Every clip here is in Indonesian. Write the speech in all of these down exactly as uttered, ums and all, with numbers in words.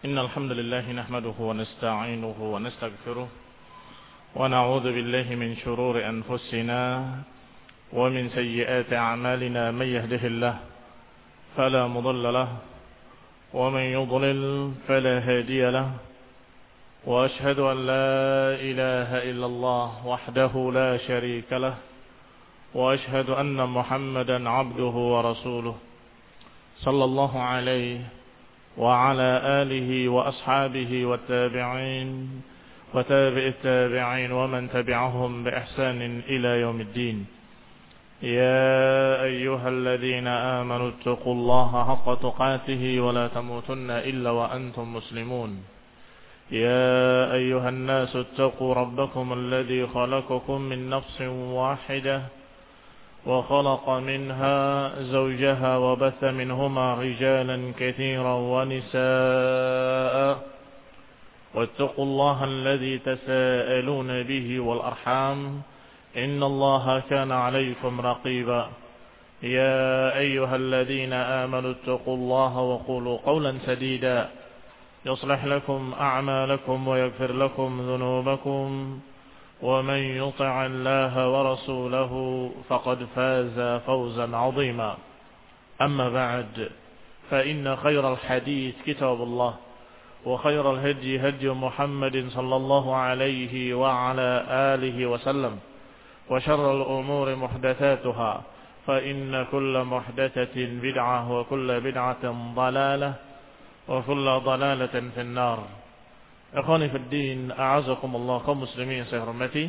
إن الحمد لله نحمده ونستعينه ونستغفره ونعوذ بالله من شرور أنفسنا ومن سيئات أعمالنا. من يهده الله فلا مضل له ومن يضلل فلا هادي له، وأشهد أن لا إله إلا الله وحده لا شريك له، وأشهد أن محمدا عبده ورسوله صلى الله عليه وعلى آله وأصحابه والتابعين وتابع التابعين ومن تبعهم بإحسان إلى يوم الدين. يا أيها الذين آمنوا اتقوا الله حق تقاته ولا تموتن إلا وأنتم مسلمون. يا أيها الناس اتقوا ربكم الذي خلقكم من نفس واحدة وخلق منها زوجها وبث منهما رجالا كثيرا ونساء، واتقوا الله الذي تساءلون به والأرحام إن الله كان عليكم رقيبا. يا أيها الذين آمنوا اتقوا الله وقولوا قولا سديدا يصلح لكم أعمالكم ويغفر لكم ذنوبكم، ومن يطع الله ورسوله فقد فاز فوزا عظيما. أما بعد، فإن خير الحديث كتاب الله، وخير الهدي هدي محمد صلى الله عليه وعلى آله وسلم، وشر الأمور محدثاتها، فإن كل محدثة بدعة وكل بدعة ضلالة وكل ضلالة في النار. Ikhwani fi din, a'azakumullah, kaum muslimin yang saya hormati.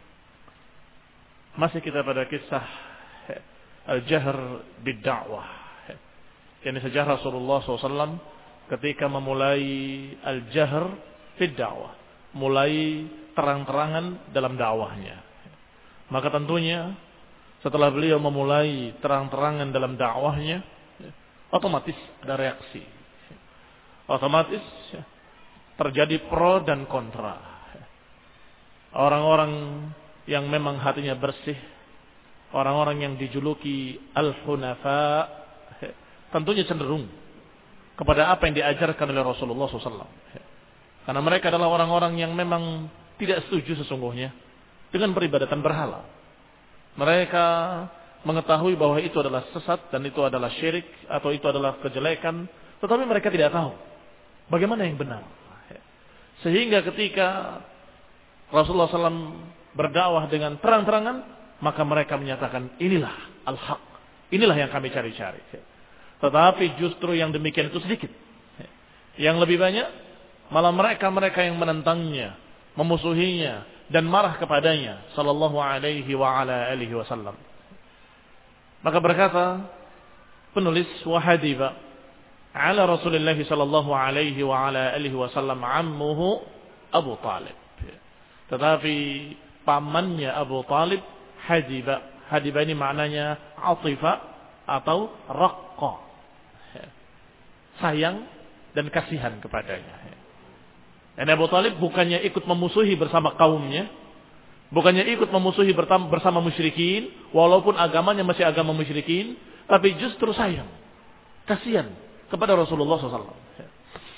Masih kita pada kisah al-jahr bid-da'wah. Ini sejarah Rasulullah shallallahu alaihi wasallam ketika memulai al-jahr bid-da'wah, mulai terang-terangan dalam dakwahnya. Maka tentunya setelah beliau memulai terang-terangan dalam dakwahnya, otomatis ada reaksi. Otomatis terjadi pro dan kontra. Orang-orang yang memang hatinya bersih, orang-orang yang dijuluki al-hunafa, tentunya cenderung kepada apa yang diajarkan oleh Rasulullah shallallahu alaihi wasallam. Karena mereka adalah orang-orang yang memang tidak setuju sesungguhnya dengan peribadatan berhala. Mereka mengetahui bahwa itu adalah sesat dan itu adalah syirik atau itu adalah kejelekan, tetapi mereka tidak tahu bagaimana yang benar. Sehingga ketika Rasulullah shallallahu alaihi wasallam berdakwah dengan terang-terangan, maka mereka menyatakan inilah al-haq, inilah yang kami cari-cari. Tetapi justru yang demikian itu sedikit. Yang lebih banyak malah mereka-mereka yang menentangnya, memusuhinya dan marah kepadanya sallallahu alaihi wa ala alihi wasallam. Maka berkata penulis, wahadiba ala Rasulullah sallallahu alaihi wa ala alihi wasallam ammuhu Abu Talib. Tetapi pamannya Abu Talib hadiba. Hadiba ini maknanya atifa atau raqqa, sayang dan kasihan kepadanya. Dan Abu Talib bukannya ikut memusuhi bersama kaumnya, bukannya ikut memusuhi bersama musyrikin, walaupun agamanya masih agama musyrikin, tapi justru sayang, kasihan kepada Rasulullah shallallahu alaihi wasallam.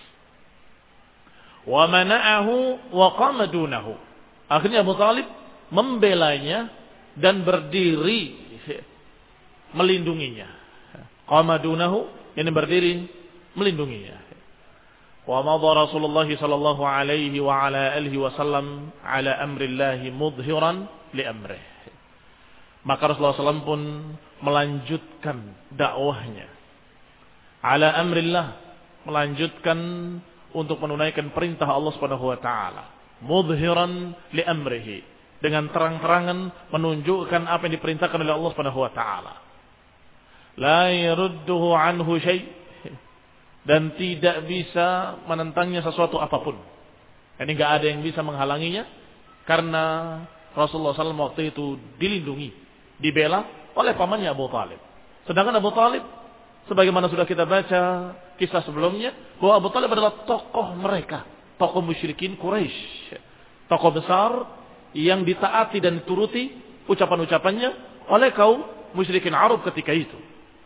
Wa mana'ahu wa qama dunahu. Akhirnya Abu Talib membelanya dan berdiri melindunginya. Qama dunahu, ini berdiri melindunginya. Wa madha Rasulullah sallallahu alaihi wa ala alihi wasallam ala amrillah mudhiran li amrih. Maka Rasulullah shallallahu alaihi wasallam pun melanjutkan dakwahnya ala amrillah, melanjutkan untuk menunaikan perintah Allah Subhanahu wa taala, mudhiran li amrihi, dengan terang-terangan menunjukkan apa yang diperintahkan oleh Allah Subhanahu wa taala. La yarudduhu anhu syai', dan tidak bisa menentangnya sesuatu apapun. Ini enggak ada yang bisa menghalanginya, karena Rasulullah shallallahu alaihi wasallam waktu itu dilindungi, dibela oleh pamannya Abu Talib. Sedangkan Abu Talib, sebagaimana sudah kita baca kisah sebelumnya, bahwa Abu Talib adalah tokoh mereka, tokoh musyrikin Quraisy, tokoh besar yang ditaati dan dituruti ucapan-ucapannya oleh kaum musyrikin Arab ketika itu.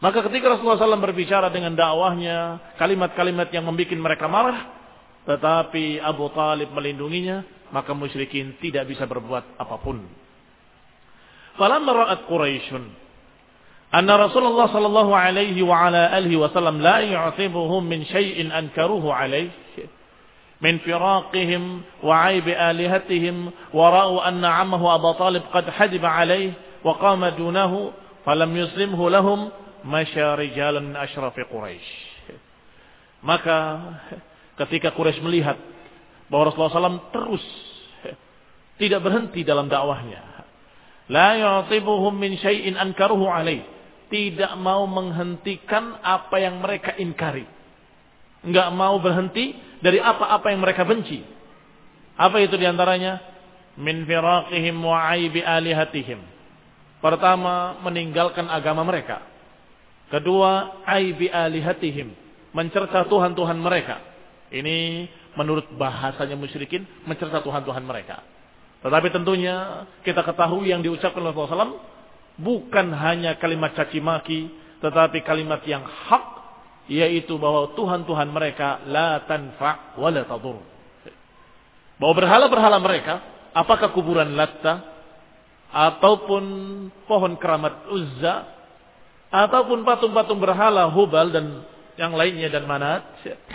Maka ketika Rasulullah shallallahu alaihi wasallam berbicara dengan dakwahnya, kalimat-kalimat yang membuat mereka marah, tetapi Abu Talib melindunginya, maka musyrikin tidak bisa berbuat apapun. Falamma ra'at Quraisyun anna Rasulullah sallallahu alaihi wa ala alihi wasallam la yu'tibuhum min syai'in ankaruhu alaihi min firaqihim wa 'aibi alihatihim wa ra'u anna 'ammahu Abu Talib qad hadiba alaihi wa qama dunahu falam yuslimhu lahum masya rijalan min ashrafi Quraisy. Maka ketika Quraisy melihat bahwa Rasulullah shallallahu alaihi wasallam terus tidak berhenti dalam dakwahnya, la yu'tibuhum min syai'in ankaruhu alaih, tidak mau menghentikan apa yang mereka ingkari, enggak mau berhenti dari apa-apa yang mereka benci. Apa itu diantaranya? Min firaqihim wa 'aibi alihatihim. Pertama, meninggalkan agama mereka. Kedua, 'aibi alihatihim, mencerca Tuhan-Tuhan mereka. Ini menurut bahasanya musyrikin, mencerca Tuhan-Tuhan mereka. Tetapi tentunya kita ketahui yang diucapkan oleh Rasulullah shallallahu alaihi wasallam bukan hanya kalimat caci maki, tetapi kalimat yang hak, yaitu bahwa Tuhan-Tuhan mereka la tanfa' wa la tadur. Bahwa berhala-berhala mereka, apakah kuburan Latta, ataupun pohon keramat Uzza, ataupun patung-patung berhala Hubal dan yang lainnya dan Manat,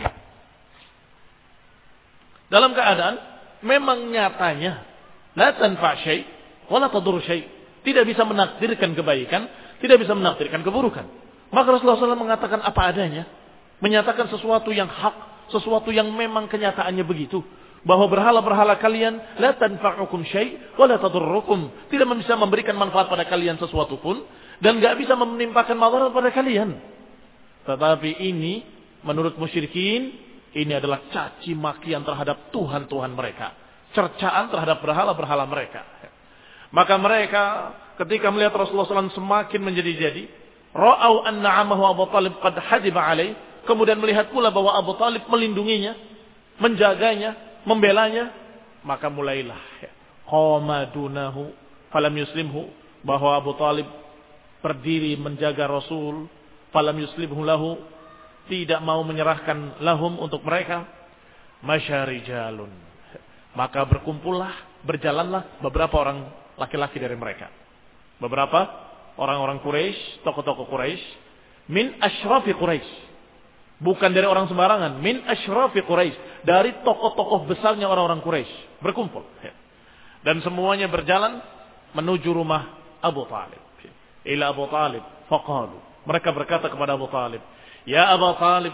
dalam keadaan memang nyatanya la tanfa' syai' wa la tadur syai', tidak bisa menakdirkan kebaikan, tidak bisa menakdirkan keburukan. Maka Rasulullah shallallahu alaihi wasallam mengatakan apa adanya, menyatakan sesuatu yang hak, sesuatu yang memang kenyataannya begitu, bahwa berhala-berhala kalian la tanfa'ukum syai' wa la tadurrukum, tidak bisa memberikan manfaat pada kalian sesuatu pun, dan enggak bisa menimpakan madarat pada kalian. Tetapi ini menurut musyrikin, ini adalah caci makian terhadap Tuhan-Tuhan mereka, cercaan terhadap berhala-berhala mereka. Maka mereka ketika melihat Rasulullah shallallahu alaihi wasallam semakin menjadi-jadi, ra'au anna 'amahu Abu Talib qad hadiba alaih, kemudian melihat pula bahwa Abu Talib melindunginya, menjaganya, membelanya, maka mulailah qama dunahu falam yuslimhu, bahwa Abu Talib berdiri menjaga Rasul, falam yuslimhu lahu, tidak mau menyerahkan lahum untuk mereka, masyarijalun, maka berkumpullah, berjalanlah beberapa orang laki-laki dari mereka, beberapa orang-orang Quraisy, tokoh-tokoh Quraisy, min ashrafi Quraisy, bukan dari orang sembarangan, min ashrafi Quraisy, dari tokoh-tokoh besarnya orang-orang Quraisy, berkumpul, dan semuanya berjalan menuju rumah Abu Talib. Ila Abu Talib faqalu, mereka berkata kepada Abu Talib, ya Abu Talib,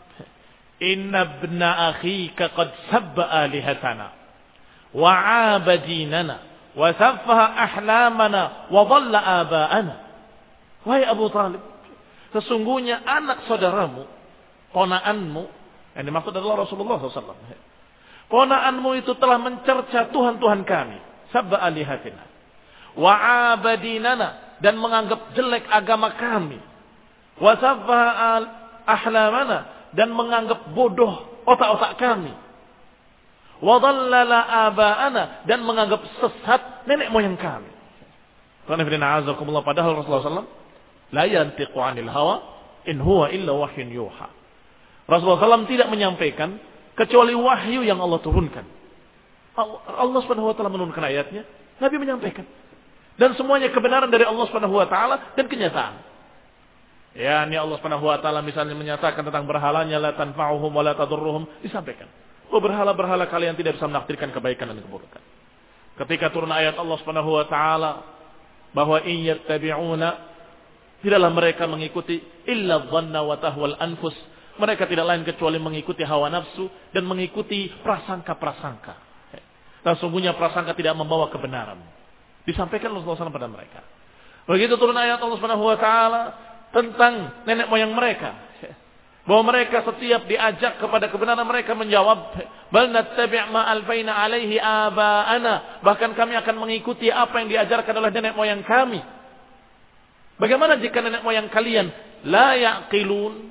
inna ibna akhika qad sabba alihatana wa 'aba dinana wa saffaha ahlamana wa dhalla aba'ana. Wahai Abu Talib, sesungguhnya anak saudaramu, ponaanmu, yang dimaksud adalah Rasulullah shallallahu alaihi wasallam, ponaanmu itu telah mencerca Tuhan-Tuhan kami, sabba alihatina, wa 'aba dinana, dan menganggap jelek agama kami, wa saffaha ahlamana, dan menganggap bodoh otak-otak kami, wa dhallala aba'ana, dan menganggap sesat nenek moyang kami. Padahal Rasulullah shallallahu alaihi wasallam la yantiqu 'anil hawa in huwa illa wahyun yuha. Rasulullah shallallahu alaihi wasallam tidak menyampaikan kecuali wahyu yang Allah turunkan. Allah Subhanahu wa taala menurunkan ayatnya, Nabi menyampaikan. Dan semuanya kebenaran dari Allah Subhanahu wa taala dan kenyataan. Ya, ini Allah Subhanahu wa taala misalnya menyatakan tentang berhalanya la tanfa'uhum wa la tadurruhum, disampaikan. Oh, berhala-berhala kalian tidak bisa menakdirkan kebaikan dan keburukan. Ketika turun ayat Allah Subhanahu wa taala bahwa in yattabi'una, tidaklah mereka mengikuti illa dhanna wa tahwal anfus, mereka tidak lain kecuali mengikuti hawa nafsu dan mengikuti prasangka-prasangka. Dan sungguhnya prasangka tidak membawa kebenaran. Disampaikan Rasulullah shallallahu alaihi wasallam pada mereka. Begitu turun ayat Allah Subhanahu wa taala tentang nenek moyang mereka, bahwa mereka setiap diajak kepada kebenaran mereka menjawab, bal nattabi' ma alfaina alaihi aba'ana, bahkan kami akan mengikuti apa yang diajarkan oleh nenek moyang kami. Bagaimana jika nenek moyang kalian la yaqilun?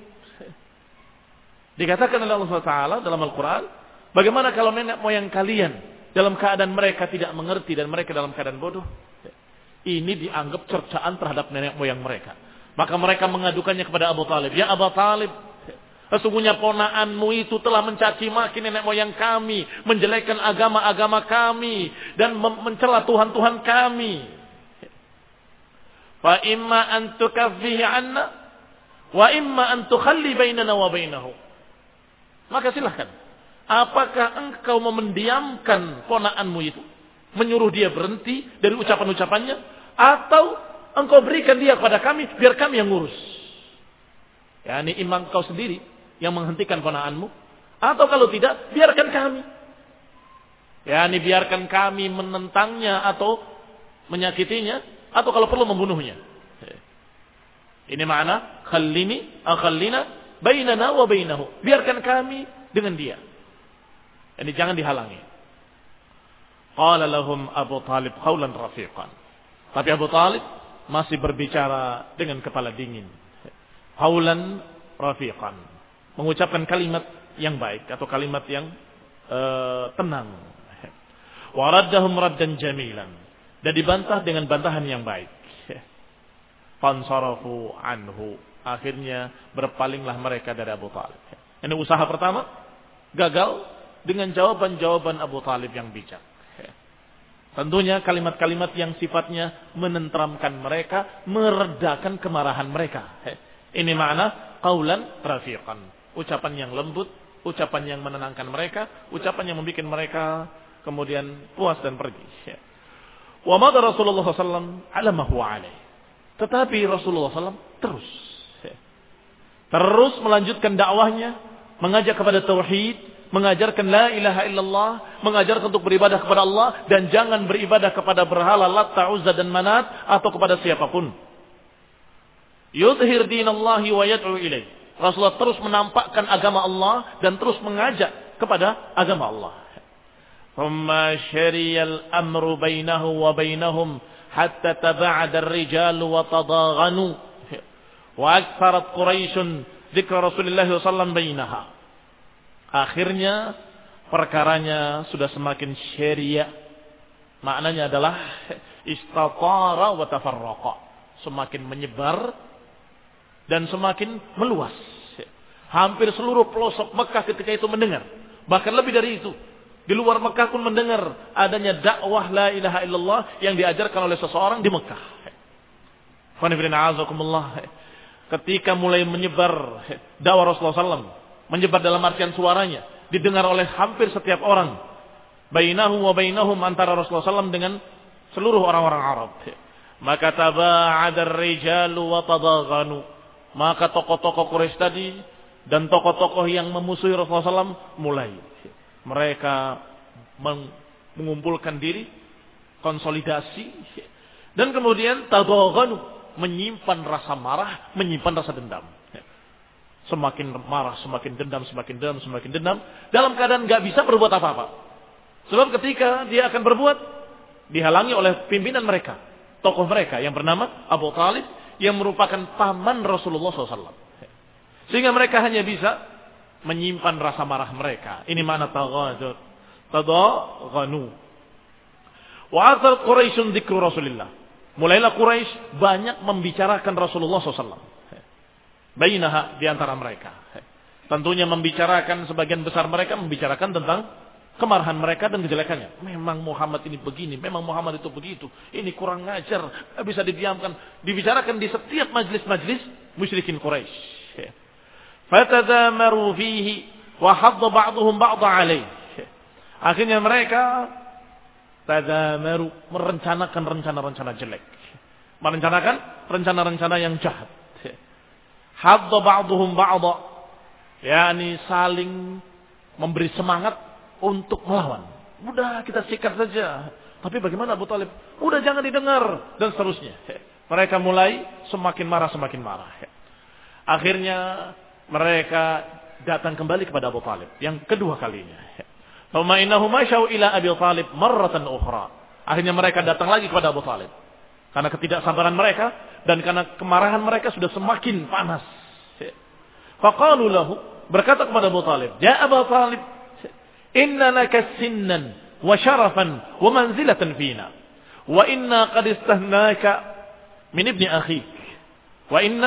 Dikatakan oleh Allah Subhanahu wa taala dalam Al-Qur'an, bagaimana kalau nenek moyang kalian dalam keadaan mereka tidak mengerti dan mereka dalam keadaan bodoh? Ini dianggap cercaan terhadap nenek moyang mereka. Maka mereka mengadukannya kepada Abu Talib. Ya Abu Talib, sesungguhnya ponaanmu itu telah mencaci maki nenek moyang kami, menjelekkan agama-agama kami, dan mencela Tuhan-Tuhan kami. Fa imma an tukaffihi anna, wa imma an tukhalli bainana wa bainahu. Maka silahkan. Apakah engkau mau mendiamkan ponaanmu itu, menyuruh dia berhenti dari ucapan-ucapannya, atau engkau berikan dia kepada kami, biar kami yang ngurus. Ya, ini imam kau sendiri yang menghentikan ponaanmu, atau kalau tidak, biarkan kami. Ya, ini biarkan kami menentangnya atau menyakitinya, atau kalau perlu membunuhnya. Ini makna khallini akhallina bainana wa bainahu. Biarkan kami dengan dia. Ini jangan dihalangi. Qala lahum Abu Talib qawlan rafiqan. Tapi Abu Talib masih berbicara dengan kepala dingin. Qawlan rafiqan. Mengucapkan kalimat yang baik atau kalimat yang uh, tenang. Wa raddahum raddan jamilan. Dan dibantah dengan bantahan yang baik. Fansarafu anhu. Akhirnya berpalinglah mereka dari Abu Talib. Ini usaha pertama gagal dengan jawaban-jawaban Abu Talib yang bijak. Tentunya kalimat-kalimat yang sifatnya menenteramkan mereka, meredakan kemarahan mereka. Ini makna qaulan rafiqan. Ucapan yang lembut, ucapan yang menenangkan mereka, ucapan yang membuat mereka kemudian puas dan pergi. Wa madha Rasulullah sallallahu alaihi wasallam ala ma huwa alaih. Tetapi Rasulullah sallallahu alaihi wasallam terus terus melanjutkan dakwahnya, mengajak kepada tauhid, mengajarkan la ilaha illallah, mengajarkan untuk beribadah kepada Allah dan jangan beribadah kepada berhala Lat, Uzza dan Manat atau kepada siapapun. Yudhhir dinallahi wa yad'u ilaih. Rasulullah terus menampakkan agama Allah dan terus mengajak kepada agama Allah. Thumma syariyal amru bainahu wa bainahum hatta taba'ada ar-rijalu wa tadaghanu wa aktharat Quraisyun dzikra Rasulullah sallallahu alaihi wasallam bainaha. Akhirnya perkaranya sudah semakin syariah. Maknanya adalah istatara wa tafarraqa. Semakin menyebar dan semakin meluas. Hampir seluruh pelosok Mekah ketika itu mendengar. Bahkan lebih dari itu. Di luar Mekah pun mendengar adanya dakwah la ilaha illallah yang diajarkan oleh seseorang di Mekah. Ketika mulai menyebar dakwah Rasulullah sallallahu alaihi wasallam, menyebar dalam artian suaranya, didengar oleh hampir setiap orang. Bainahu wa bainahum, antara Rasulullah sallallahu alaihi wasallam dengan seluruh orang-orang Arab. Maka taba'adar rijalu wa tadaghanu. Maka tokoh-tokoh Quraisy tadi dan tokoh-tokoh yang memusuhi Rasulullah sallallahu alaihi wasallam mulai. Mereka mengumpulkan diri, konsolidasi, dan kemudian tadaghanu, menyimpan rasa marah, menyimpan rasa dendam. Semakin marah, semakin dendam, semakin dendam, semakin dendam. Dalam keadaan gak bisa berbuat apa-apa. Sebab ketika dia akan berbuat, dihalangi oleh pimpinan mereka. Tokoh mereka yang bernama Abu Talib, yang merupakan paman Rasulullah sallallahu alaihi wasallam. Sehingga mereka hanya bisa menyimpan rasa marah mereka. Ini makna taghadur. Tadaghanu. Wa athar Quraisyun dzikru Rasulillah. Mulailah Quraisy banyak membicarakan Rasulullah sallallahu alaihi wasallam. Bainaha, di antara mereka. Tentunya membicarakan, sebagian besar mereka membicarakan tentang kemarahan mereka dan kejelekannya. Memang Muhammad ini begini, memang Muhammad itu begitu. Ini kurang ngajar, bisa didiamkan. Dibicarakan di setiap majlis-majlis musyrikin Quraisy. Fatadamaru fihi wa hadda ba'dhum ba'dha alaih. Akhirnya mereka tadamaru, merencanakan rencana-rencana jelek. Merencanakan rencana-rencana yang jahat. Hadda ba'dhum ba'dha, yakni saling memberi semangat untuk melawan. Udah kita sikat saja. Tapi bagaimana Abu Talib? Udah jangan didengar dan seterusnya. Mereka mulai semakin marah semakin marah. Akhirnya mereka datang kembali kepada Abu Talib yang kedua kalinya. Thumma innahum masyaw ila Abi Talib marratan ukhra. Akhirnya mereka datang lagi kepada Abu Talib. Karena ketidaksabaran mereka dan karena kemarahan mereka sudah semakin panas. Faqalu lahu, berkata kepada Abu Talib, "Ya Abu Talib, inna laka sinnan wa syarafan wa manzilatan fina. Wa inna qad istahnaka min ibni akhik. Wa inna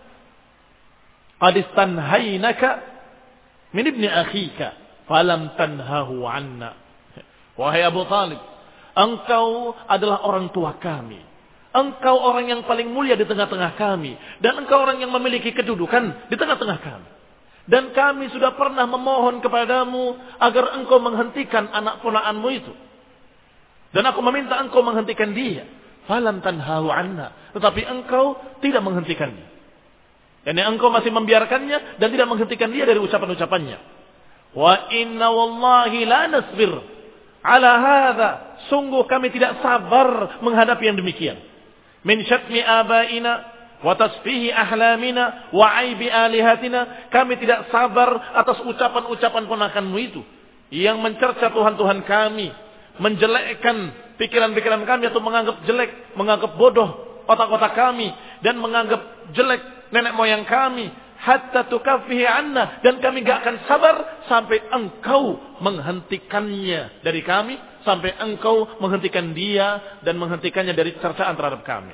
qad istanhaynaka min ibni akhika falam tanhahu anna. Wahai Abu Talib, engkau adalah orang tua kami. Engkau orang yang paling mulia di tengah-tengah kami. Dan engkau orang yang memiliki kedudukan di tengah-tengah kami. Dan kami sudah pernah memohon kepadamu agar engkau menghentikan anak ponakanmu itu. Dan aku meminta engkau menghentikan dia. Falam tanhahu anna. Tetapi engkau tidak menghentikannya. Dan engkau masih membiarkannya dan tidak menghentikan dia dari ucapan-ucapannya. Wa inna wallahi la nasbir ala hadha. Sungguh kami tidak sabar menghadapi yang demikian. Min syatmi abaina wa tasfihi ahlamina wa aibi alihatina. Kami tidak sabar atas ucapan-ucapan ponakanmu itu yang mencerca Tuhan-Tuhan kami, menjelekkan pikiran-pikiran kami atau menganggap jelek, menganggap bodoh otak-otak kami dan menganggap jelek nenek moyang kami. Hatta tukaffihi anna. Dan kami gak akan sabar sampai engkau menghentikannya dari kami. Sampai engkau menghentikan dia dan menghentikannya dari cercaan terhadap kami.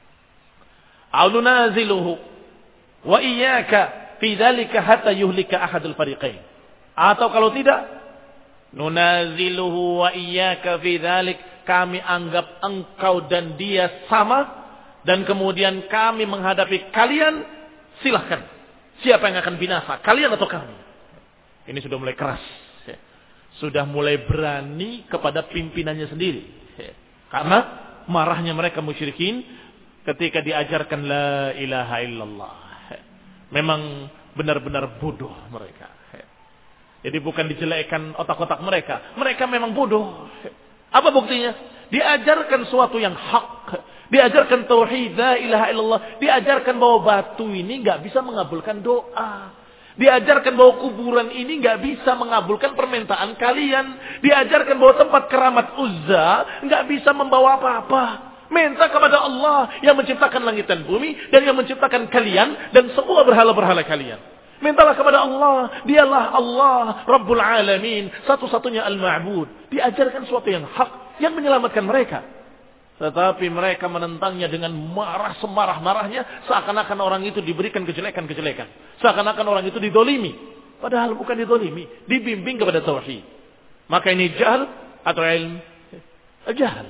Aulunaziluhu wa iyyaka fi dzalika hatta yuhlika ahadul fariqain. Atau kalau tidak, nunaziluhu wa iyyaka fi dzalik, kami anggap engkau dan dia sama dan kemudian kami menghadapi kalian, silahkan. Siapa yang akan binasa? Kalian atau kami? Ini sudah mulai keras. Sudah mulai berani kepada pimpinannya sendiri. Karena marahnya mereka musyrikin ketika diajarkan la ilaha illallah. Memang benar-benar bodoh mereka. Jadi bukan dijelekkan otak-otak mereka. Mereka memang bodoh. Apa buktinya? Diajarkan sesuatu yang hak. Diajarkan tauhid, la ilaha illallah. Diajarkan bahwa batu ini nggak bisa mengabulkan doa. Diajarkan bahwa kuburan ini nggak bisa mengabulkan permintaan kalian. Diajarkan bahwa tempat keramat Uzza nggak bisa membawa apa-apa. Minta kepada Allah yang menciptakan langit dan bumi dan yang menciptakan kalian dan semua berhala-berhala kalian. Mintalah kepada Allah. Dialah Allah Rabbul Alamin, satu-satunya Al-Ma'bud. Diajarkan sesuatu yang hak yang menyelamatkan mereka. Tetapi mereka menentangnya dengan marah semarah-marahnya. Seakan-akan orang itu diberikan kejelekan-kejelekan. Seakan-akan orang itu didolimi. Padahal bukan didolimi. Dibimbing kepada tauhid. Maka ini jahal atau ilm? Jahal.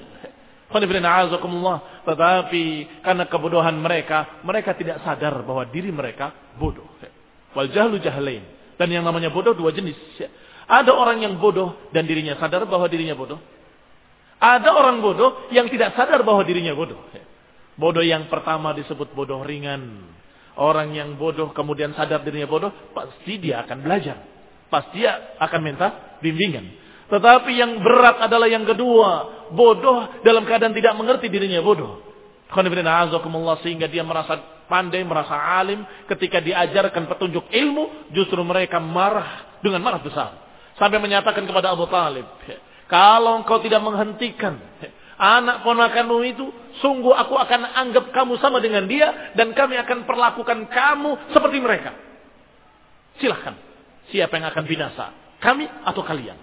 Tetapi karena kebodohan mereka, mereka tidak sadar bahwa diri mereka bodoh. Wal jahlu jahalain. Dan yang namanya bodoh dua jenis. Ada orang yang bodoh dan dirinya sadar bahwa dirinya bodoh. Ada orang bodoh yang tidak sadar bahwa dirinya bodoh. Bodoh yang pertama disebut bodoh ringan. Orang yang bodoh kemudian sadar dirinya bodoh, pasti dia akan belajar. Pasti dia akan minta bimbingan. Tetapi yang berat adalah yang kedua. Bodoh dalam keadaan tidak mengerti dirinya bodoh. Sehingga dia merasa pandai, merasa alim. Ketika diajarkan petunjuk ilmu, justru mereka marah dengan marah besar. Sampai menyatakan kepada Abu Talib, kalau engkau tidak menghentikan anak ponakanmu itu, sungguh aku akan anggap kamu sama dengan dia dan kami akan perlakukan kamu seperti mereka. Silahkan. Siapa yang akan binasa? Kami atau kalian?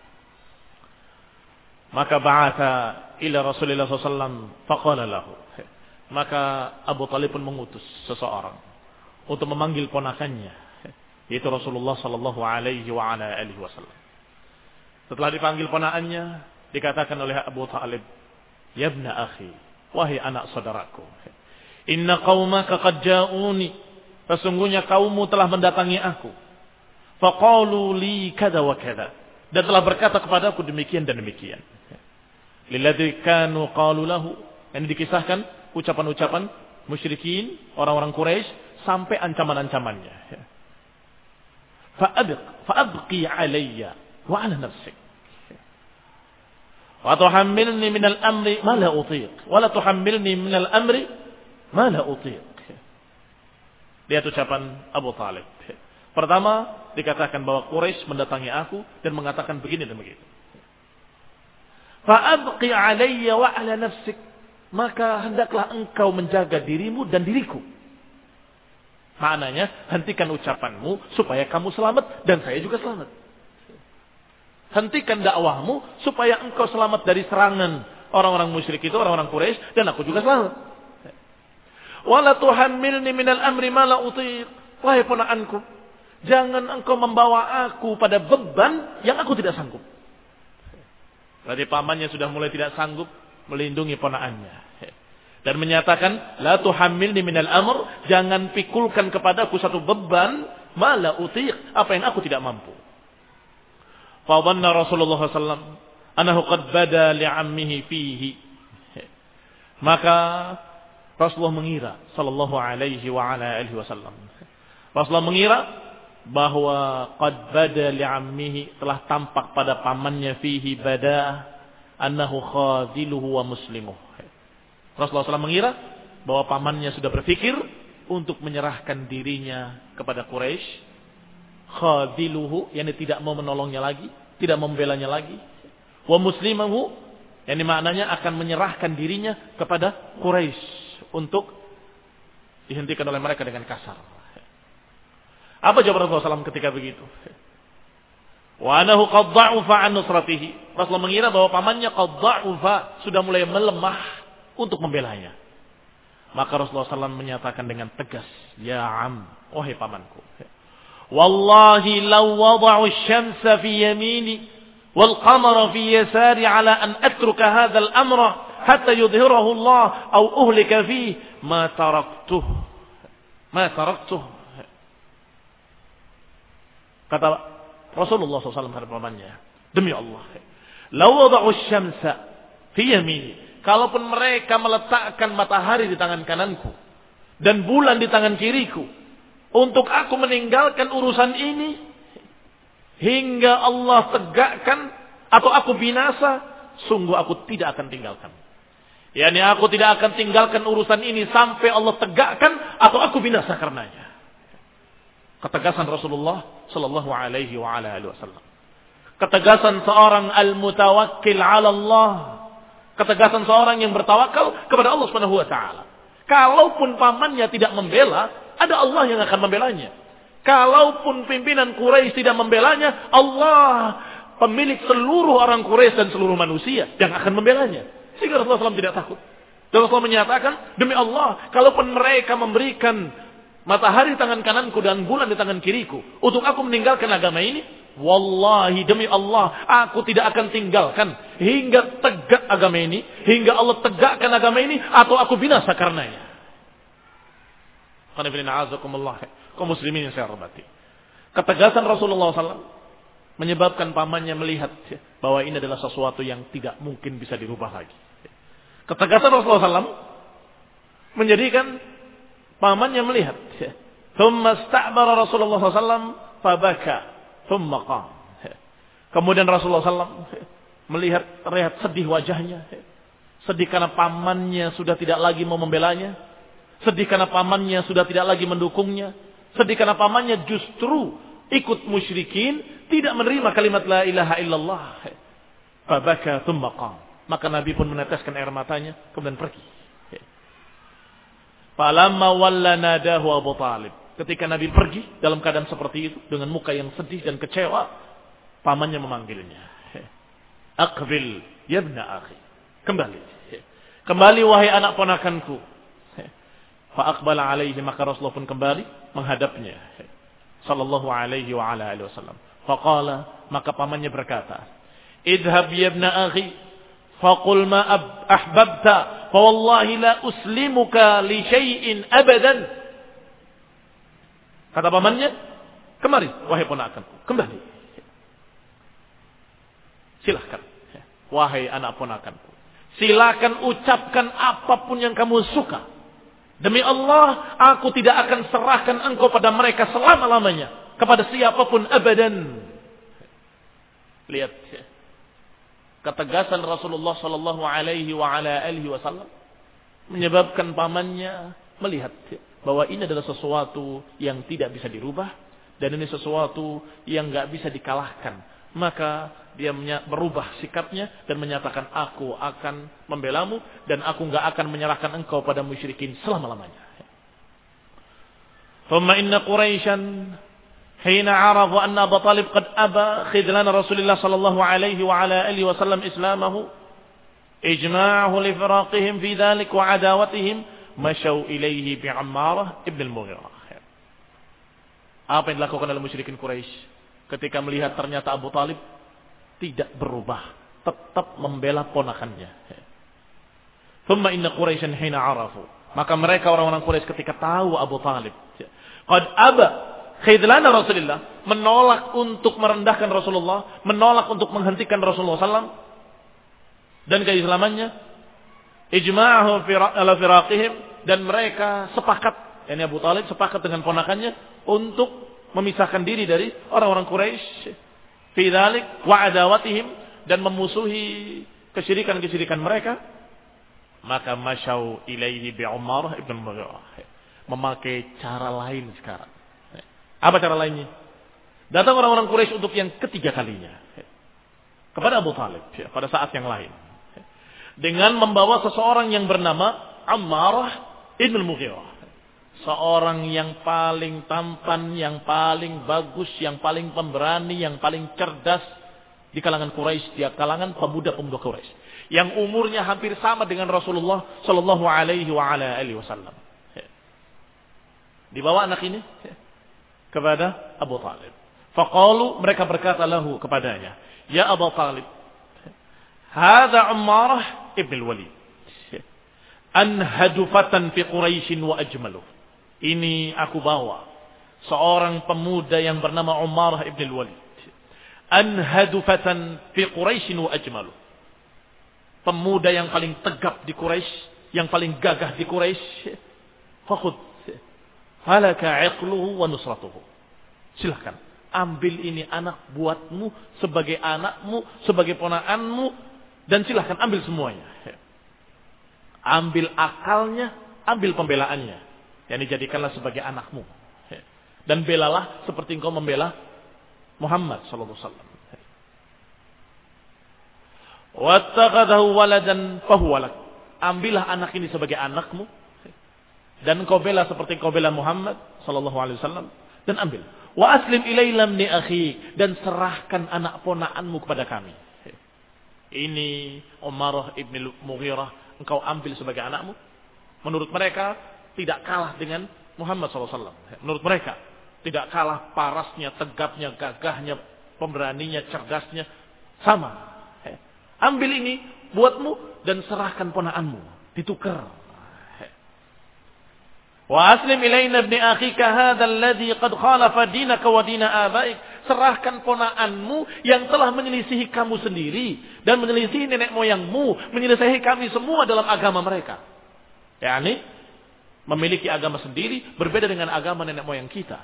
Maka ba'atha ila Rasulullah sallallahu alaihi wasallam faqala lahu. Maka Abu Talib pun mengutus seseorang untuk memanggil ponakannya, yaitu Rasulullah sallallahu alaihi wa ala alihi wasallam. Setelah dipanggil ponakannya, dikatakan oleh Abu Talib, "Ya ibna akhi, wahai anak saudaraku, inna qaumaka qad ja'uni, sesungguhnya kaummu telah mendatangi aku. Faqalu li kada wa kada, dan telah berkata kepadaku demikian dan demikian. Lilladzi kanu qalu lahu." Ini dikisahkan ucapan-ucapan musyrikin, orang-orang Quraisy sampai ancaman-ancamannya. Fa'abq fa'abqi 'alayya wa 'ala nafsik. Wa tuhammilni min al-amri ma la utiq, wa la tuhammilni min al-amri ma la utiq. Lihat ucapan Abu Talib. Pertama, dikatakan bahwa Quraisy mendatangi aku dan mengatakan begini dan begitu. Fa'abqi 'alayya wa 'ala nafsik. Maka hendaklah engkau menjaga dirimu dan diriku. Maknanya, hentikan ucapanmu supaya kamu selamat dan saya juga selamat. Hentikan dakwahmu supaya engkau selamat dari serangan orang-orang musyrik itu, orang-orang Quraisy, dan aku juga selamat. Wala tuhammilni minal amri ma la utiq. Wahai ponakanku, jangan engkau membawa aku pada beban yang aku tidak sanggup. Berarti pamannya sudah mulai tidak sanggup melindungi ponakannya. Dan menyatakan, la tuhammilni minal amr, jangan pikulkan kepadaku satu beban, ma la utiq, apa yang aku tidak mampu. Fa dhanna Rasulullah sallallahu alaihi wasallam annahu qad bada li'ammihi fihi. Maka Rasulullah mengira sallallahu alaihi wa ala alihi wasallam. Rasulullah mengira bahwa qad bada li'ammihi, telah tampak pada pamannya fihi bada annahu khadiluhu wa muslimuh. Rasulullah shallallahu alaihi wasallam mengira bahwa pamannya sudah berpikir untuk menyerahkan dirinya kepada Quraisy. Khadiluhu, yakni tidak mau menolongnya lagi, tidak membelanya lagi. Wa muslimuhu, yakni maknanya akan menyerahkan dirinya kepada Quraisy untuk dihentikan oleh mereka dengan kasar. Apa jawaban Rasulullah shallallahu alaihi wasallam ketika begitu? Wa anahu qad dha'ufa an nusratihi. Rasulullah mengira bahwa pamannya qad dha'ufa, sudah mulai melemah untuk membelanya. Maka Rasulullah shallallahu alaihi wasallam menyatakan dengan tegas, ya am, wahai pamanku, wallahi law wada'u asy-syamsa fi yamini wal qamara fi yasari ala an atruka hadzal amra hatta yudhhirahu Allah aw uhlika fi ma taraktuh ma taraktuh. Kata Rasulullah shallallahu alaihi wasallam kepada pamannya, demi Allah, law wada'u asy-syamsa fi yamini, kalaupun mereka meletakkan matahari di tangan kananku dan bulan di tangan kiriku untuk aku meninggalkan urusan ini hingga Allah tegakkan atau aku binasa, sungguh aku tidak akan tinggalkan. Yani aku tidak akan tinggalkan urusan ini sampai Allah tegakkan atau aku binasa karenanya. Ketegasan Rasulullah sallallahu alaihi wa ala alihi wasallam. Ketegasan seorang al-mutawakkil 'ala Allah. Ketegasan seorang yang bertawakal kepada Allah Subhanahu wa taala. Kalaupun pamannya tidak membela, ada Allah yang akan membelanya. Kalaupun pimpinan Quraisy tidak membelanya, Allah pemilik seluruh orang Quraisy dan seluruh manusia yang akan membelanya. Sehingga Rasulullah shallallahu alaihi wasallam tidak takut. Dan Rasulullah menyatakan, demi Allah, kalaupun mereka memberikan matahari di tangan kananku dan bulan di tangan kiriku untuk aku meninggalkan agama ini, wallahi demi Allah, aku tidak akan tinggalkan hingga tegak agama ini, hingga Allah tegakkan agama ini atau aku binasa karenanya. Kaum muslimin yang saya hormati, ketegasan Rasulullah shallallahu alaihi wasallam menyebabkan pamannya melihat bahwa ini adalah sesuatu yang tidak mungkin bisa dirubah lagi. Ketegasan Rasulullah shallallahu alaihi wasallam menjadikan pamannya melihat. Thumma ista'bara Rasulullah shallallahu alaihi wasallam fabaka. Thumma qam. Kemudian Rasulullah shallallahu alaihi wasallam melihat terlihat sedih wajahnya. Sedih karena pamannya sudah tidak lagi mau membelanya. Sedih karena pamannya sudah tidak lagi mendukungnya. Sedih karena pamannya justru ikut musyrikin, tidak menerima kalimat la ilaha illallah. Fabaka thumma qam. Maka Nabi pun meneteskan air matanya kemudian pergi. Falamma walla nadahu Abu Talib. Ketika Nabi pergi dalam keadaan seperti itu dengan muka yang sedih dan kecewa, pamannya memanggilnya. Aqbil ya ibna akhi. Kembali. Kembali wahai anak ponakanku. Fa aqbala alaihi, maka Rasulullah pun kembali menghadapnya. Sallallahu alaihi wa ala alihi wasallam. Faqala, maka pamannya berkata, idhab ya ibna akhi faqul ma ahbabta fa wallahi la uslimuka li syai'in abadan. Kata pamannya, kemari wahai ponakanku, kembali. Silahkan wahai anak ponakanku, silakan ucapkan apapun yang kamu suka. Demi Allah, aku tidak akan serahkan engkau pada mereka selama-lamanya, kepada siapapun abadan. Lihat ketegasan Rasulullah sallallahu alaihi wa ala alihi wasallam menyebabkan pamannya melihat bahwa ini adalah sesuatu yang tidak bisa dirubah dan ini sesuatu yang enggak bisa dikalahkan. Maka dia berubah sikapnya dan menyatakan, aku akan membelamu dan aku enggak akan menyerahkan engkau pada musyrikin selama-lamanya. Thumma inna Quraisyan hina arafu anna Abu Talib qad aba khidlan Rasulullah sallallahu alaihi wa ala alihi wasallam islamahu ijma'ahu li firaqihim fi dhalik wa adawatihim masyau ilaihi bi Ammarah ibn al-Mughirah. Apa yang dilakukan oleh musyrikin Quraisy ketika melihat ternyata Abu Talib tidak berubah, tetap membela ponakannya. Thumma inna Quraisyan hina arafu. Maka mereka orang-orang Quraisy ketika tahu Abu Talib qad aba khidlana Rasulullah, menolak untuk merendahkan Rasulullah, menolak untuk menghentikan Rasulullah sallallahu alaihi wasallam dan keislamannya, ijma'ahum ala firaqihim, dan mereka sepakat, yakni Abu Talib sepakat dengan ponakannya untuk memisahkan diri dari orang-orang Quraisy fi dzalik wa adawatihim, dan memusuhi kesyirikan-kesyirikan mereka. Maka masyau ilaihi bi Umar ibn Mughirah, memakai cara lain sekarang. Apa cara lainnya? Datang orang-orang Quraisy untuk yang ketiga kalinya kepada Abu Talib pada saat yang lain dengan membawa seseorang yang bernama Ammarah ibn Mughirah, seorang yang paling tampan, yang paling bagus, yang paling pemberani, yang paling cerdas di kalangan Quraisy, di kalangan pemuda-pemuda Quraisy, yang umurnya hampir sama dengan Rasulullah sallallahu alaihi wa ala alihi wasallam. Dibawa anak ini kepada Abu Talib. Faqalu, mereka berkata lahu kepadanya, ya Abu Talib, hadza Ammarah ibn al-Walid, anhadu fatan fi Quraisy wa ajmalu. Ini aku bawa seorang pemuda yang bernama Ammarah ibn al-Walid, anhadu fatan fi Quraisy wa ajmalu. Pemuda yang paling tegap di Quraisy, yang paling gagah di Quraisy. Fakhudh halaka iqluhu wa nusratuhu. Silahkan, ambil ini anak buatmu, sebagai anakmu, sebagai ponakanmu, dan silahkan ambil semuanya. Ambil akalnya, ambil pembelaannya. Yani jadikanlah sebagai anakmu. Dan belalah seperti engkau membela Muhammad sallallahu alaihi wasallam. Wattakhadahu waladan fahuwa lak. Ambillah anak ini sebagai anakmu, dan engkau bela seperti engkau bela Muhammad sallallahu alaihi wasallam, dan ambil. Wa aslim ilayya min akhi, dan serahkan anak ponakanmu kepada kami. Ini Umar ibn Mughirah, engkau ambil sebagai anakmu. Menurut mereka tidak kalah dengan Muhammad sallallahu alaihi wasallam. Menurut mereka tidak kalah parasnya, tegapnya, gagahnya, pemberaninya, cerdasnya, sama. Ambil ini buatmu dan serahkan ponakanmu, ditukar. Wa aslim ilayna ibni akhika hadzal ladzi qad khalafa dinaka wa dina abaik. Serahkan ponakanmu yang telah menyelisihi kamu sendiri dan menyelisihi nenek moyangmu, menyelisihi kami semua dalam agama mereka. yakni memiliki agama sendiri berbeda dengan agama nenek moyang kita.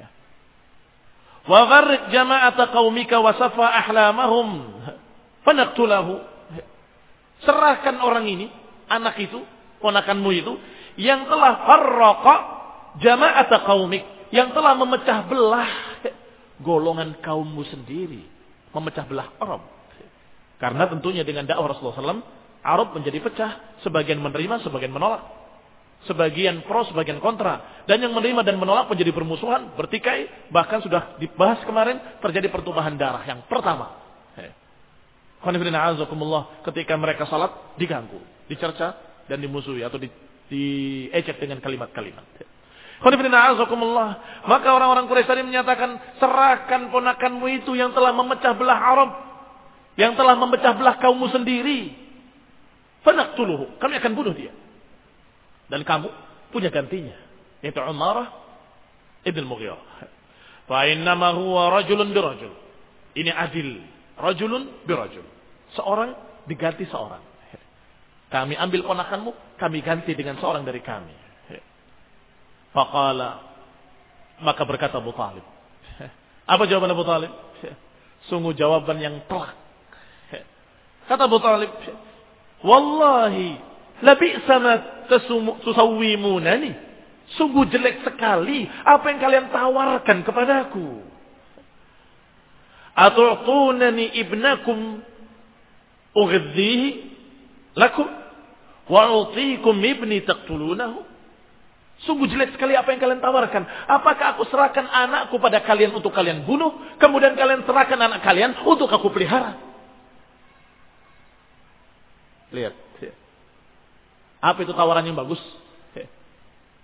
Wa gharriq jama'ata qaumika wa safa ahlamahum fanaqtulahu. Serahkan orang ini, anak itu, ponakanmu itu yang telah farraqa jama'ata qaumik, yang telah memecah belah golongan kaummu sendiri, memecah belah Arab. Karena tentunya dengan dakwah Rasulullah sallallahu alaihi wasallam, Arab menjadi pecah, sebagian menerima, sebagian menolak. Sebagian pro, sebagian kontra. Dan yang menerima dan menolak menjadi bermusuhan, bertikai. Bahkan sudah dibahas kemarin, terjadi pertumpahan darah yang pertama. Ketika mereka salat, diganggu, dicerca, dan dimusuhi atau di, diejek dengan kalimat-kalimat. Maka orang-orang Quraisy tadi menyatakan, serahkan ponakanmu itu yang telah memecah belah Arab, yang telah memecah belah kaummu sendiri. Fanaqtuluhu, kami akan bunuh dia. Dan kamu punya gantinya, yaitu Umarah ibn Mughirah. Fa innama huwa rajulun bi rajul. Ini adil, rajulun bi rajul. Seorang diganti seorang. Kami ambil ponakanmu, kami ganti dengan seorang dari kami. Faqala, maka berkata Abu Talib. Apa jawaban Abu Talib? Sungguh jawaban yang telak. Kata Abu Talib, wallahi labi'sa ma tusawwimunani. Sungguh jelek sekali apa yang kalian tawarkan kepadaku. Atu'tunani ibnakum ughadhihi lakum wa utiikum ibni taqtulunahu. Sungguh jelek sekali apa yang kalian tawarkan. Apakah aku serahkan anakku pada kalian untuk kalian bunuh, kemudian kalian serahkan anak kalian untuk aku pelihara? Lihat. Apa itu tawaran yang bagus?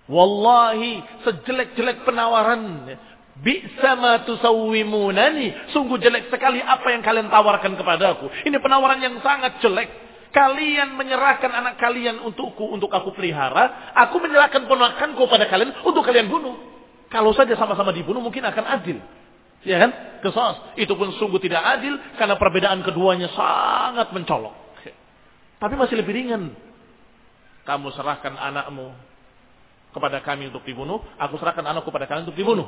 Wallahi, sejelek-jelek penawaran, bi'sa ma tusawwimunani, sungguh jelek sekali apa yang kalian tawarkan kepadaku. Ini penawaran yang sangat jelek. Kalian menyerahkan anak kalian untukku, untuk aku pelihara. Aku menyerahkan ponakanku pada kalian untuk kalian bunuh. Kalau saja sama-sama dibunuh mungkin akan adil. Ya kan? Qisas. Itu pun sungguh tidak adil karena perbedaan keduanya sangat mencolok. Tapi masih lebih ringan. Kamu serahkan anakmu kepada kami untuk dibunuh, aku serahkan anakku kepada kalian untuk dibunuh.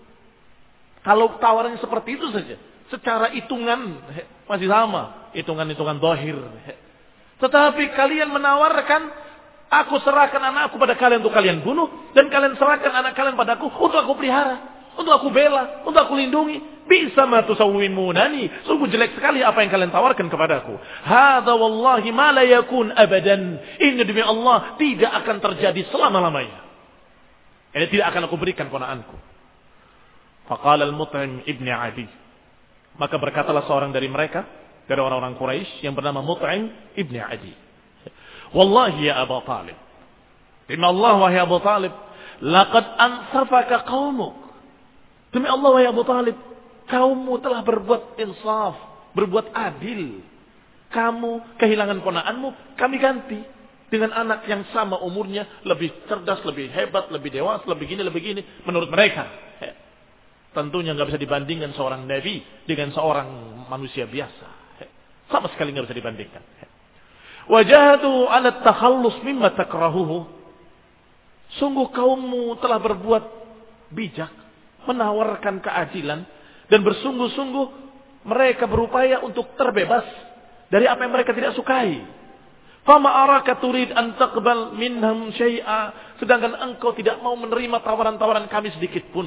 Kalau tawarannya seperti itu saja, secara hitungan masih sama, hitungan-hitungan zahir. Tetapi kalian menawarkan, aku serahkan anakku pada kalian untuk kalian bunuh, dan kalian serahkan anak kalian padaku untuk aku pelihara, untuk aku bela, untuk aku lindungi. Bisa ma tusawwimunani, sungguh jelek sekali apa yang kalian tawarkan kepadaku. Hadza wallahi ma la yakun abadan. Ini demi Allah tidak akan terjadi selama-lamanya. Ini tidak akan aku berikan ponaanku. Faqala al-Mut'im ibn Adi. Maka berkatalah seorang dari mereka, dari orang-orang Quraisy yang bernama Mut'im ibn Adi. Wallahi ya Abu Talib. Demi Allah wahai Abu Talib, laqad ansafaka qaumuk. Demi Allah wahai Abu Talib, kaummu telah berbuat insaf, berbuat adil. Kamu kehilangan ponaanmu, kami ganti dengan anak yang sama umurnya, lebih cerdas, lebih hebat, lebih dewasa, lebih gini, lebih gini. Menurut mereka, tentunya nggak bisa dibandingkan seorang nabi dengan seorang manusia biasa. Sama sekali nggak bisa dibandingkan. Wajahatu ala takhallus mimma takrahuhu. Sungguh kaummu telah berbuat bijak, menawarkan keadilan, dan bersungguh-sungguh mereka berupaya untuk terbebas dari apa yang mereka tidak sukai. Fama araka turid an taqbal minhum syai'a, sedangkan engkau tidak mau menerima tawaran-tawaran kami sedikit pun.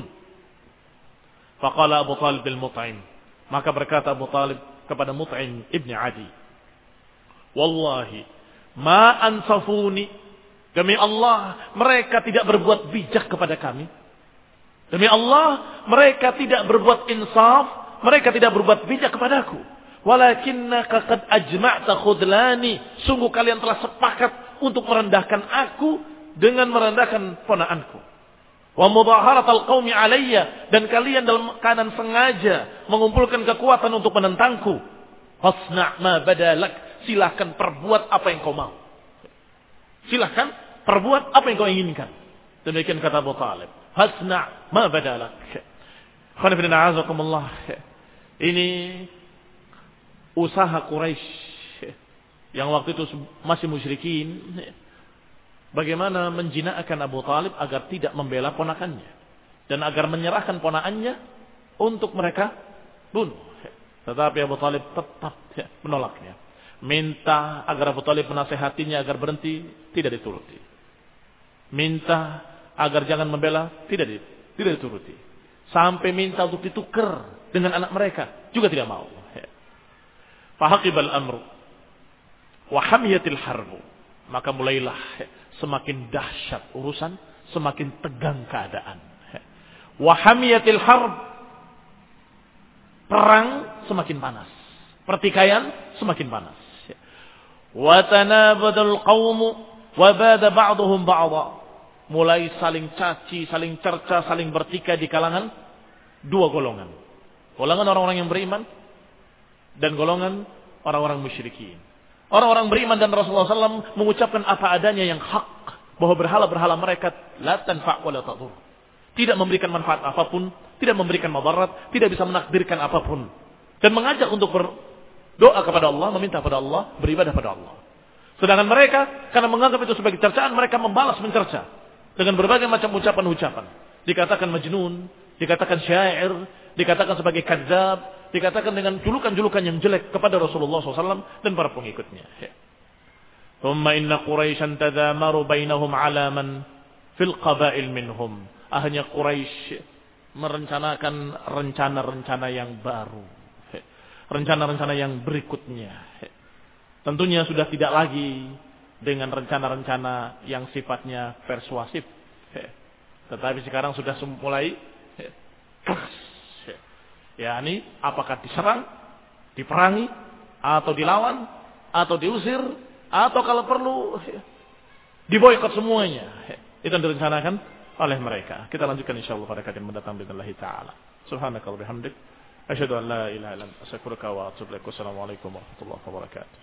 Faqala Abu Talib bil Mut'im, maka berkata Abu Talib kepada Mut'im ibn Adi, wallahi ma ansafuni, demi Allah mereka tidak berbuat bijak kepada kami. Demi Allah, mereka tidak berbuat insaf, mereka tidak berbuat bijak kepadaku. Walakinnaka qad ajma'ta khudlani, sungguh kalian telah sepakat untuk merendahkan aku dengan merendahkan ponaanku. Wa mudaharatal qaumi alayya, dan kalian dalam keadaan sengaja mengumpulkan kekuatan untuk menentangku. Fasna' ma badalak, silahkan perbuat apa yang kau mau. Silahkan perbuat apa yang kau inginkan. Demikian kata Abu Talib. Hasna' ma badalak. Khonifidina azakumullah. Ini usaha Quraisy yang waktu itu masih musyrikin, bagaimana menjinakkan Abu Talib agar tidak membela ponakannya dan agar menyerahkan ponakannya untuk mereka bunuh. Tetapi Abu Talib tetap menolaknya. Minta agar Abu Talib menasehatinya agar berhenti, tidak dituruti. Minta agar jangan membela, tidak di, tidak dituruti. Sampai minta untuk ditukar dengan anak mereka, juga tidak mau. Fahaqibal amru wa hamiyatil harbu, maka mulailah semakin dahsyat urusan, semakin tegang keadaan. Wa hamiyatil harb, perang semakin panas, pertikaian semakin panas. Wa tanabadul qaumu wa bada ba'dhum ba'dha, mulai saling caci, saling cerca, saling bertikai di kalangan dua golongan. Golongan orang-orang yang beriman dan golongan orang-orang musyrikin. Orang-orang beriman dan Rasulullah shallallahu alaihi wasallam mengucapkan apa adanya yang hak, bahwa berhala-berhala mereka la tanfa' wa la tadur, tidak memberikan manfaat apapun, tidak memberikan madarat, tidak bisa menakdirkan apapun, dan mengajak untuk berdoa kepada Allah, meminta kepada Allah, beribadah pada Allah. Sedangkan mereka karena menganggap itu sebagai cercaan, mereka membalas mencerca dengan berbagai macam ucapan-ucapan. Dikatakan majnun, dikatakan syair, dikatakan sebagai kadzab, dikatakan dengan julukan-julukan yang jelek kepada Rasulullah shallallahu alaihi wasallam dan para pengikutnya. Thumma inna Quraisyan tadamaru bainahum ala man fil qabail minhum. Akhirnya Quraisy merencanakan rencana-rencana yang baru, rencana-rencana yang berikutnya. Tentunya sudah tidak lagi dengan rencana-rencana yang sifatnya persuasif, tetapi sekarang sudah mulai keras. Ya, ini apakah diserang, diperangi, atau dilawan, atau diusir, atau kalau perlu diboikot semuanya. Itu yang direncanakan oleh mereka. Kita lanjutkan insyaallah pada kajian mendatang billahi taala. Subhanakallahumma bihamdik asyhadu an la ilaha illa anta astaghfiruka wa atubu ilaik. Wassalamualaikum warahmatullahi wabarakatuh.